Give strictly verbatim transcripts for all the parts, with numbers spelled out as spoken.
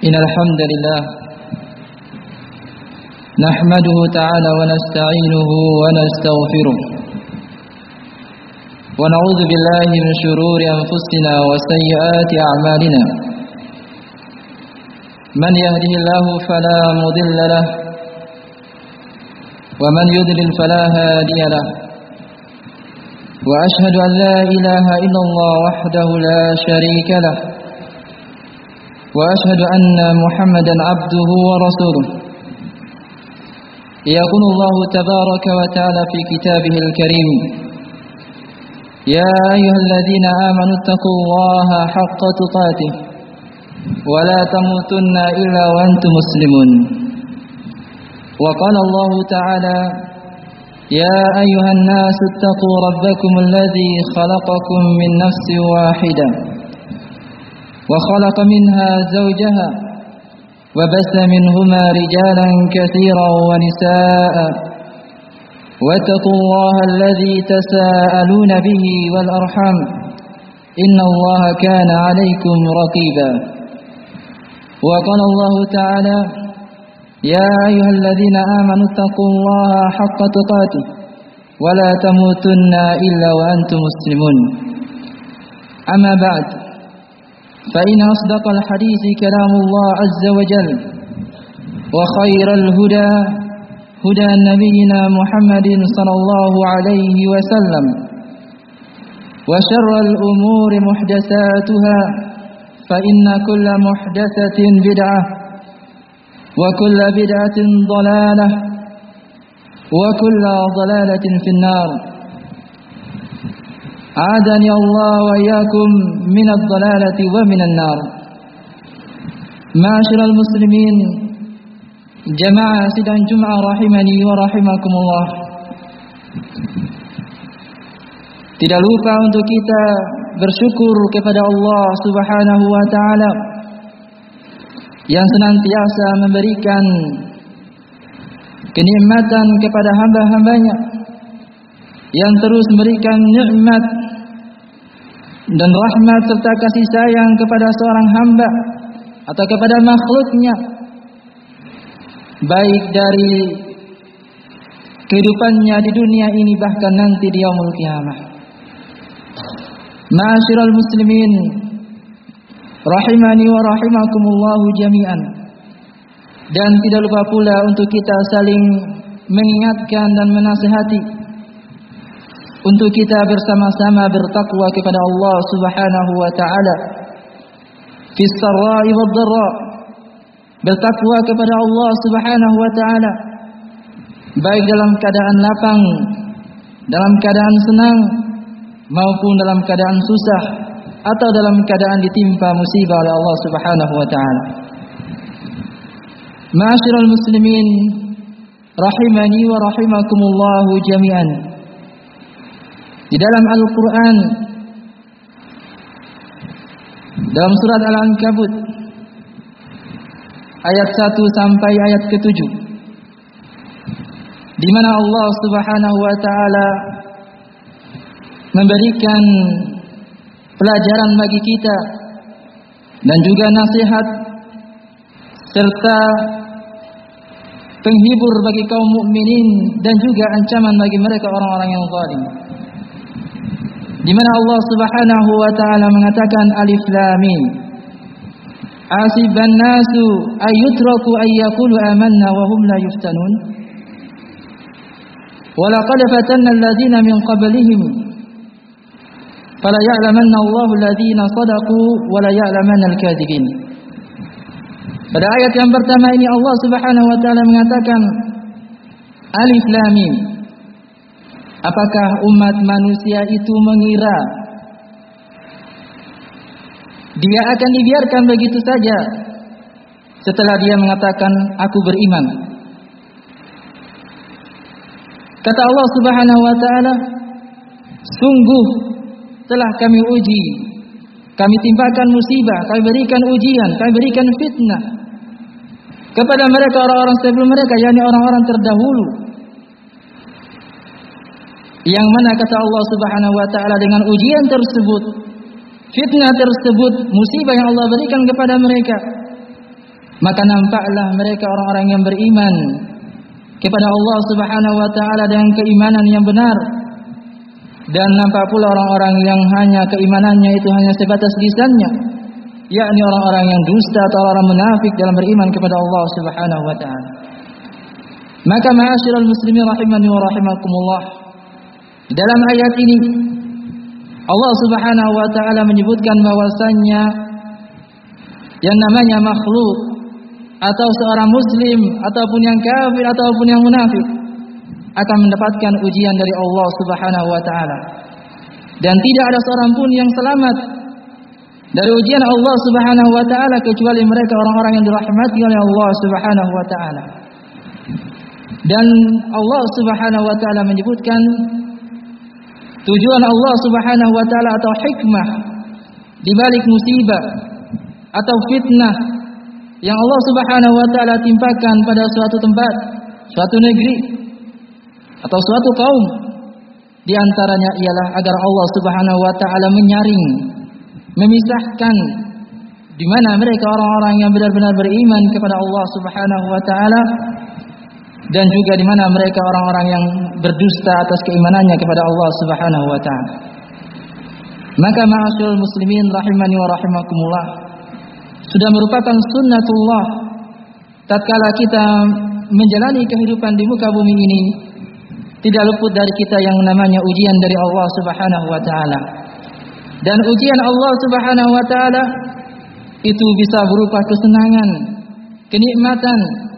إن الحمد لله نحمده تعالى ونستعينه ونستغفره ونعوذ بالله من شرور أنفسنا وسيئات أعمالنا من يهده الله فلا مضل له ومن يضلل فلا هادي له وأشهد أن لا إله إلا الله وحده لا شريك له وأشهد أن محمدا عبده ورسوله يقول الله تبارك وتعالى في كتابه الكريم يا أيها الذين آمنوا اتقوا الله حق تقاته ولا تموتن إلا وأنتم مسلمون وقال الله تعالى يا أيها الناس اتقوا ربكم الذي خلقكم من نفس واحدة وخلق منها زوجها وبث منهما رجالا كثيرا ونساء واتقوا الله الذي تساءلون به والأرحام إن الله كان عليكم رقيبا وقال الله تعالى يا أيها الذين آمنوا اتقوا الله حق تقاته ولا تموتن إلا وأنتم مسلمون أما بعد فإن أصدق الحديث كلام الله عز وجل وخير الهدى هدى نبينا محمد صلى الله عليه وسلم وشر الأمور محدثاتها فإن كل محدثة بدعة وكل بدعة ضلالة وكل ضلالة في النار أعاذني الله وإياكم من الضلالة ومن النار. معاشر المسلمين jamaah sidang Jumat rahimani wa rahimakumullah. Tidak lupa untuk kita bersyukur kepada Allah Subhanahu wa taala yang senantiasa memberikan kenikmatan kepada hamba-hambanya, yang terus memberikan nikmat dan rahmat serta kasih sayang kepada seorang hamba atau kepada makhluknya, baik dari kehidupannya di dunia ini bahkan nanti di yaumul qiyamah. Ma'asyiral muslimin rahimani wa rahimakumullahu jami'an. Dan tidak lupa pula untuk kita saling mengingatkan dan menasihati untuk kita bersama-sama bertakwa kepada Allah Subhanahu wa taala fis sarra'i wad dharra, bertakwa kepada Allah Subhanahu wa taala baik dalam keadaan lapang, dalam keadaan senang, maupun dalam keadaan susah atau dalam keadaan ditimpa musibah oleh Allah Subhanahu wa taala. Ma'asyiral muslimin rahimani wa rahimakumullah jami'an. Di dalam Al-Qur'an dalam surat Al-Ankabut ayat satu sampai ayat ketujuh, di mana Allah Subhanahu wa taala memberikan pelajaran bagi kita dan juga nasihat serta penghibur bagi kaum mukminin dan juga ancaman bagi mereka orang-orang yang zalim. Di mana Allah Subhanahu wa taala mengatakan alif lam mim asiban nasu ayyutraku ayyaqulu amanna wa hum la yuftanun wa laqad fatanna alladhina min qablihim fala ya'lamanna Allahu alladhina sadaqu wa la ya'lamanna al-kadhibin. Pada ayat yang pertama ini Allah Subhanahu wa taala mengatakan alif lam mim. Apakah umat manusia itu mengira dia akan dibiarkan begitu saja setelah dia mengatakan aku beriman? Kata Allah Subhanahu wa taala, sungguh telah kami uji, kami timpakan musibah, kami berikan ujian, kami berikan fitnah kepada mereka orang-orang sebelum mereka, yakni orang-orang terdahulu. Yang mana kata Allah Subhanahu wa taala dengan ujian tersebut, fitnah tersebut, musibah yang Allah berikan kepada mereka, maka nampaklah mereka orang-orang yang beriman kepada Allah Subhanahu wa taala dengan keimanan yang benar. Dan nampak pula orang-orang yang hanya keimanannya itu hanya sebatas lisannya, yakni orang-orang yang dusta atau orang munafik dalam beriman kepada Allah Subhanahu wa taala. Maka ma'asyiral muslimin rahimani wa rahimakumullah, dalam ayat ini Allah Subhanahu wa taala menyebutkan bahwasannya yang namanya makhluk atau seorang muslim ataupun yang kafir ataupun yang munafik akan mendapatkan ujian dari Allah Subhanahu wa taala. Dan tidak ada seorang pun yang selamat dari ujian Allah Subhanahu wa taala kecuali mereka orang-orang yang dirahmati oleh Allah Subhanahu wa taala. Dan Allah Subhanahu wa taala menyebutkan tujuan Allah Subhanahu wa taala atau hikmah di balik musibah atau fitnah yang Allah Subhanahu wa taala timpakan pada suatu tempat, suatu negeri atau suatu kaum, di antaranya ialah agar Allah Subhanahu wa taala menyaring, memisahkan di mana mereka orang-orang yang benar-benar beriman kepada Allah Subhanahu wa taala dan juga di mana mereka orang-orang yang berdusta atas keimanannya kepada Allah Subhanahu wa taala. Maka ma'asyiral muslimin rahimani wa rahimakumullah, sudah merupakan sunnatullah tatkala kita menjalani kehidupan di muka bumi ini, tidak luput dari kita yang namanya ujian dari Allah Subhanahu wa taala. Dan ujian Allah Subhanahu wa taala itu bisa berupa kesenangan, kenikmatan,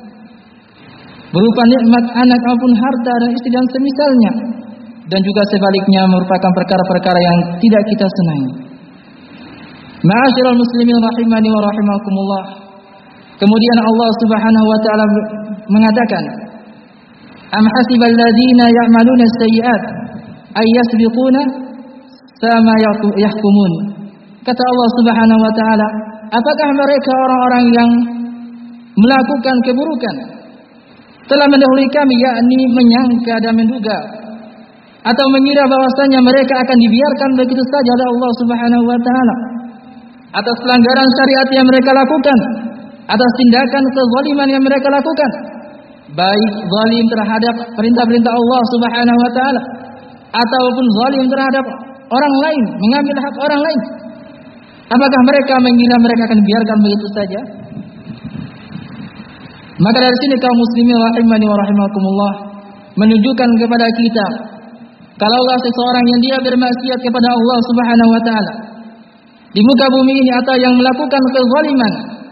berupa nikmat anak maupun harta dan istri dan semisalnya, dan juga sebaliknya merupakan perkara-perkara yang tidak kita senangi. Ma'asyiral muslimin rahimani wa rahimakumullah. Kemudian Allah Subhanahu wa taala mengatakan, am hasibal ladzina ya'maluna as-sayyi'at ay yasbiquna sama yahkumun. Kata Allah Subhanahu wa taala, apakah mereka orang-orang yang melakukan keburukan telah mendahului kami, yakni menyangka dan menduga atau mengira bahwasanya mereka akan dibiarkan begitu saja oleh Allah Subhanahu wa taala atas pelanggaran syariat yang mereka lakukan, atas tindakan kezaliman yang mereka lakukan, baik zalim terhadap perintah-perintah Allah Subhanahu wa taala ataupun zalim terhadap orang lain, mengambil hak orang lain. Apakah mereka mengira mereka akan biarkan begitu saja? Maka dari sini kaum muslimin rahimani wa rahimakumullah menunjukkan kepada kita, kalaulah seseorang yang dia bermaksiat kepada Allah Subhanahu wa taala di muka bumi ini atau yang melakukan kezaliman,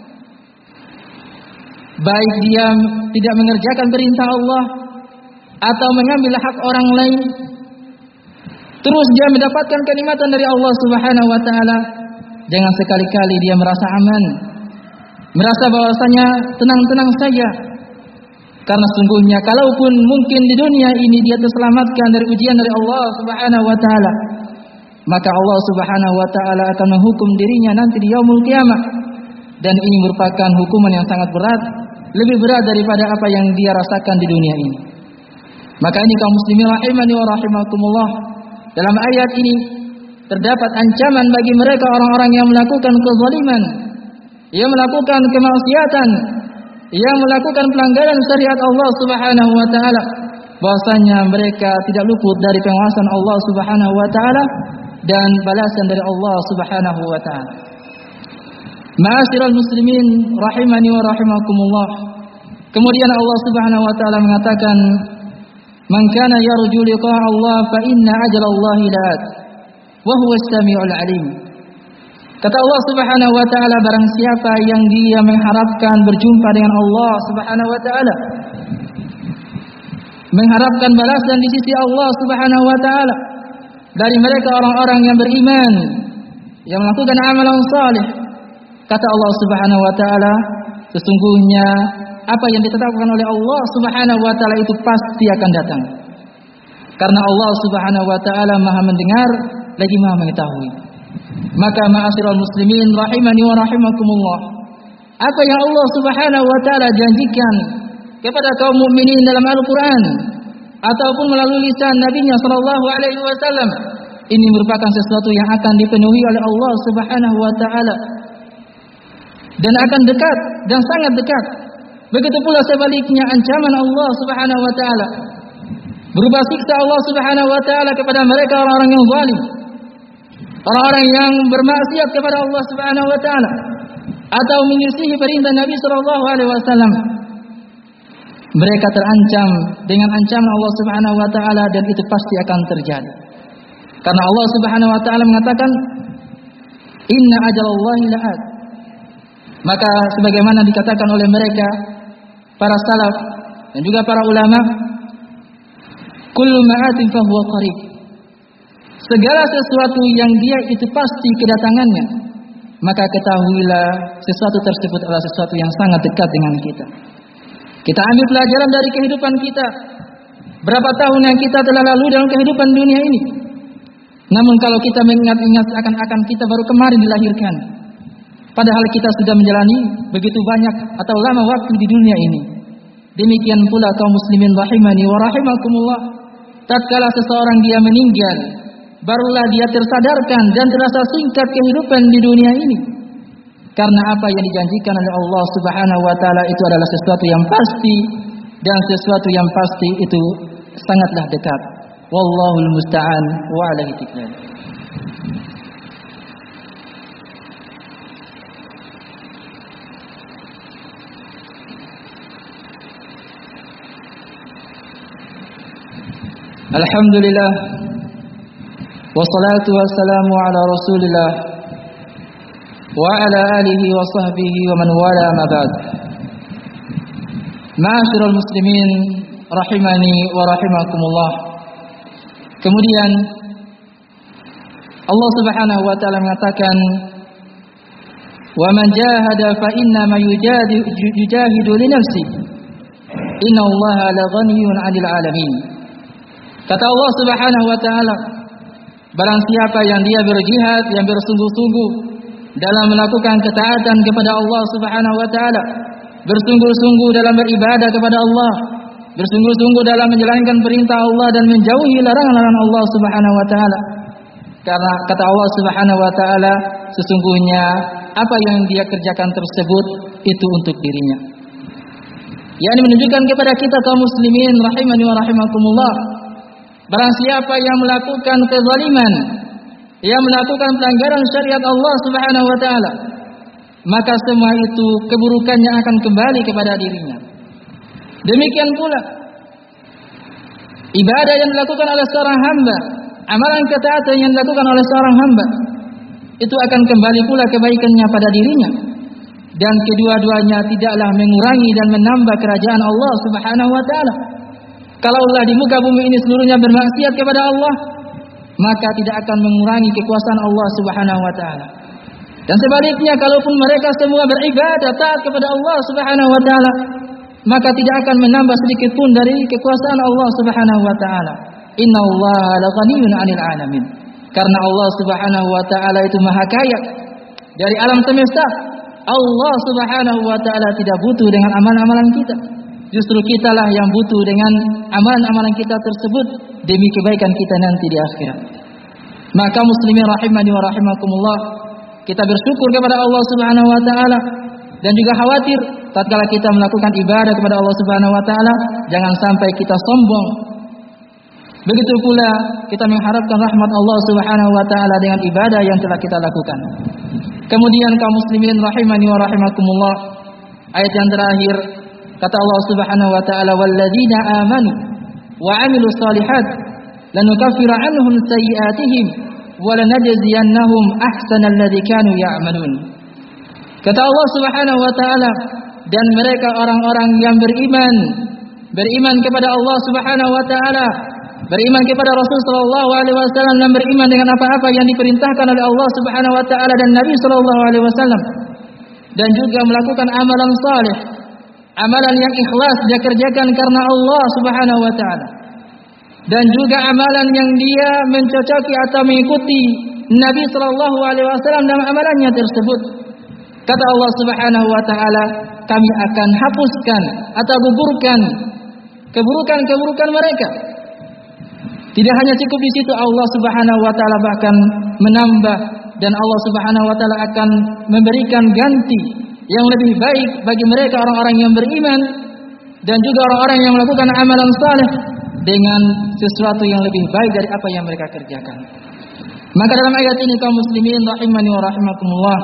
baik dia tidak mengerjakan perintah Allah atau mengambil hak orang lain, terus dia mendapatkan kenikmatan dari Allah Subhanahu wa taala, jangan sekali-kali dia merasa aman, merasa bahwasanya tenang-tenang saja. Karena sungguhnya kalaupun mungkin di dunia ini dia terselamatkan dari ujian dari Allah Subhanahu wa taala, maka Allah Subhanahu wa taala akan menghukum dirinya nanti di yaumul qiyamah, dan ini merupakan hukuman yang sangat berat, lebih berat daripada apa yang dia rasakan di dunia ini. Maka ini kaum muslimin rahimani wa rahimakumullah, dalam ayat ini terdapat ancaman bagi mereka orang-orang yang melakukan kezaliman, yang melakukan kemaksiatan, yang melakukan pelanggaran syariat Allah Subhanahu wa taala, bahwasanya mereka tidak luput dari pengawasan Allah Subhanahu wa taala dan balasan dari Allah Subhanahu wa taala. Ma'asyiral muslimin rahimani wa rahimakumullah. Kemudian Allah Subhanahu wa taala mengatakan, "Man kana yarju liqa'a Allah fa inna ajala Allah la'at wa huwa as-sami'ul 'alim." Kata Allah Subhanahu wa taala, barang siapa yang dia mengharapkan berjumpa dengan Allah Subhanahu wa taala, mengharapkan balasan di sisi Allah Subhanahu wa taala dari mereka orang-orang yang beriman, yang melakukan amalan saleh, kata Allah Subhanahu wa taala, sesungguhnya apa yang ditetapkan oleh Allah Subhanahu wa taala itu pasti akan datang. Karena Allah Subhanahu wa taala Maha mendengar lagi Maha mengetahui. Maka ma'asyiral muslimin rahimani wa rahimakumullah, apa yang Allah Subhanahu wa taala janjikan kepada kaum mukminin dalam Al-Qur'an ataupun melalui lisan Nabi-Nya sallallahu alaihi wasallam, ini merupakan sesuatu yang akan dipenuhi oleh Allah Subhanahu wa taala. dan akan dekat dan sangat dekat. Begitu pula sebaliknya ancaman Allah Subhanahu wa taala berupa siksa Allah Subhanahu wa taala kepada mereka orang-orang yang zalim, orang-orang yang bermaksiat kepada Allah Subhanahu wa taala atau menyelisihi perintah Nabi sallallahu alaihi wasallam. Mereka terancam dengan ancaman Allah Subhanahu wa taala dan itu pasti akan terjadi. Karena Allah Subhanahu wa taala mengatakan, "Inna ajalallahi la'at." Maka sebagaimana dikatakan oleh mereka para salaf dan juga para ulama, kullu ma'atin fahuwa qarib. Segala sesuatu yang dia itu pasti kedatangannya, maka ketahuilah sesuatu tersebut adalah sesuatu yang sangat dekat dengan kita. Kita ambil pelajaran dari kehidupan kita. Berapa tahun yang kita telah lalu dalam kehidupan dunia ini. Namun kalau kita mengingat-ingat seakan-akan kita baru kemarin dilahirkan. Padahal kita sudah menjalani begitu banyak atau lama waktu di dunia ini. Demikian pula kaum muslimin rahimani wa rahimakumullah. Tatkala seseorang dia meninggal, barulah dia tersadarkan dan terasa singkat kehidupan di dunia ini. Karena apa yang dijanjikan oleh Allah Subhanahu wa taala itu adalah sesuatu yang pasti dan sesuatu yang pasti itu sangatlah dekat. Wallahul musta'an wa alaihi tiklan. Alhamdulillah wassalatu wassalamu ala Rasulillah wa ala alihi wa sahbihi wa man wala ma ba'd. Ma'asyiral muslimin rahimani wa rahimakumullah. Kemudian Allah Subhanahu wa taala mengatakan, "Wa man jahada fa inna ma yujahidu li nafsi. Innallaha la ghaniyyun 'anil 'alamin." Kata Allah Subhanahu wa taala, barang siapa yang dia berjihad, yang bersungguh-sungguh dalam melakukan ketaatan kepada Allah Subhanahu wa taala, bersungguh-sungguh dalam beribadah kepada Allah, bersungguh-sungguh dalam menjalankan perintah Allah dan menjauhi larangan-larangan Allah Subhanahu wa taala. Karena kata Allah Subhanahu wa taala, sesungguhnya apa yang dia kerjakan tersebut itu untuk dirinya. Yang menunjukkan kepada kita kaum muslimin rahimani wa rahimakumullah, barang siapa yang melakukan kezaliman, yang melakukan pelanggaran syariat Allah Subhanahu wa taala, maka semua itu keburukannya akan kembali kepada dirinya. Demikian pula ibadah yang dilakukan oleh seorang hamba, amalan ketaatan yang dilakukan oleh seorang hamba, itu akan kembali pula kebaikannya pada dirinya. Dan kedua-duanya tidaklah mengurangi dan menambah kerajaan Allah Subhanahu wa taala. Kalaulah di muka bumi ini seluruhnya bermaksiat kepada Allah, maka tidak akan mengurangi kekuasaan Allah Subhanahu wa taala. Dan sebaliknya, kalaupun mereka semua beribadah taat kepada Allah Subhanahu wa taala, maka tidak akan menambah sedikit pun dari kekuasaan Allah Subhanahu wa taala. Innallaha laghaniyyun 'anil 'alamin. Karena Allah Subhanahu wa taala itu maha kaya dari alam semesta. Allah Subhanahu wa taala tidak butuh dengan amalan-amalan kita. Justru kitalah yang butuh dengan amalan-amalan kita tersebut demi kebaikan kita nanti di akhirat. Maka muslimin rahimani wa rahimakumullah, kita bersyukur kepada Allah Subhanahu wa taala dan juga khawatir tatkala kita melakukan ibadah kepada Allah Subhanahu wa taala jangan sampai kita sombong. Begitu pula kita mengharapkan rahmat Allah Subhanahu wa taala dengan ibadah yang telah kita lakukan. Kemudian kaum muslimin rahimani wa rahimakumullah, ayat yang terakhir kata Allah Subhanahu wa taala, "Walladzina amanu wa 'amilus shalihat lanukaffiru 'anhum sayyi'atihim wa lanajziyannahum ahsanal ladzi kanu ya'malun." Kata Allah Subhanahu wa taala, dan mereka orang-orang yang beriman, beriman kepada Allah Subhanahu wa taala, beriman kepada Rasul sallallahu alaihi wasallam, dan beriman dengan apa-apa yang diperintahkan oleh Allah Subhanahu wa taala dan Nabi sallallahu alaihi wasallam, dan juga melakukan amalan saleh, amalan yang ikhlas dia kerjakan karena Allah Subhanahu wa taala, dan juga amalan yang dia mencocoki atau mengikuti Nabi sallallahu alaihi wasallam dalam amalannya tersebut. Kata Allah Subhanahu wa taala, kami akan hapuskan atau gugurkan keburukan-keburukan mereka. Tidak hanya cukup di situ, Allah Subhanahu wa taala bahkan menambah, dan Allah Subhanahu wa taala akan memberikan ganti yang lebih baik bagi mereka orang-orang yang beriman dan juga orang-orang yang melakukan amalan saleh dengan sesuatu yang lebih baik dari apa yang mereka kerjakan. Maka dalam ayat ini kaum muslimin rahimani wa rahimakumullah,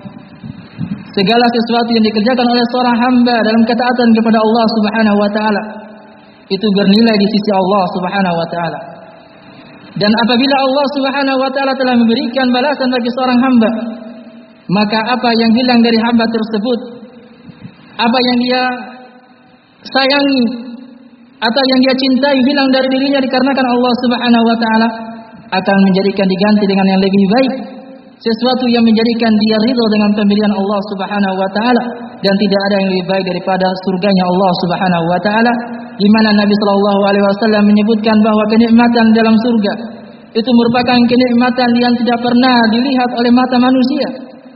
segala sesuatu yang dikerjakan oleh seorang hamba dalam ketaatan kepada Allah Subhanahu wa taala itu bernilai di sisi Allah Subhanahu wa taala. Dan apabila Allah Subhanahu wa taala telah memberikan balasan bagi seorang hamba, maka apa yang hilang dari hamba tersebut, apa yang dia sayangi atau yang dia cintai hilang dari dirinya dikarenakan Allah Subhanahu wa taala akan menjadikan diganti dengan yang lebih baik, sesuatu yang menjadikan dia ridha dengan pemberian Allah Subhanahu wa taala, dan tidak ada yang lebih baik daripada surganya Allah Subhanahu wa taala, di mana Nabi sallallahu alaihi wasallam menyebutkan bahwa kenikmatan dalam surga itu merupakan kenikmatan yang tidak pernah dilihat oleh mata manusia,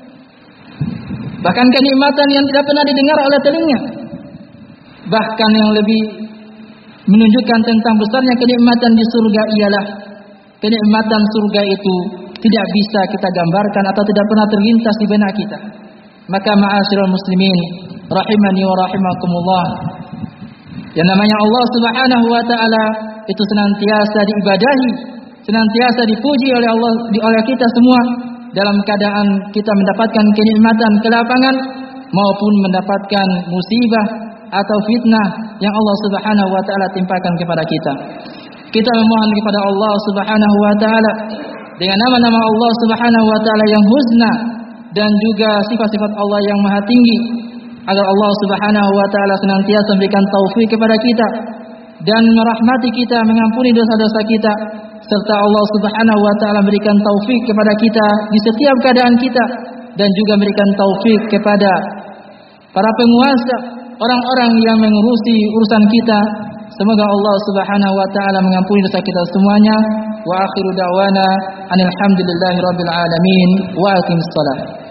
bahkan kenikmatan yang tidak pernah didengar oleh telinga. Bahkan yang lebih menunjukkan tentang besarnya kenikmatan di surga ialah kenikmatan surga itu tidak bisa kita gambarkan atau tidak pernah terlintas di benak kita. Maka ma'asyiral muslimin rahimani wa rahimakumullah, yang namanya Allah Subhanahu wa taala itu senantiasa diibadahi, senantiasa dipuji oleh Allah, oleh kita semua dalam keadaan kita mendapatkan kenikmatan kelapangan maupun mendapatkan musibah atau fitnah yang Allah Subhanahu wa taala timpakan kepada kita. Kita memohon kepada Allah Subhanahu wa taala dengan nama-nama Allah Subhanahu wa taala yang husna dan juga sifat-sifat Allah yang maha tinggi, agar Allah Subhanahu wa taala senantiasa memberikan taufik kepada kita dan merahmati kita, mengampuni dosa-dosa kita, serta Allah Subhanahu wa taala memberikan taufik kepada kita di setiap keadaan kita, dan juga memberikan taufik kepada para penguasa, orang-orang yang mengurusi urusan kita. Semoga Allah Subhanahu wa taala mengampuni dosa kita semuanya. Wa akhiru da'wana anil hamdulillahi rabbil alamin. Wa aqimis shalah.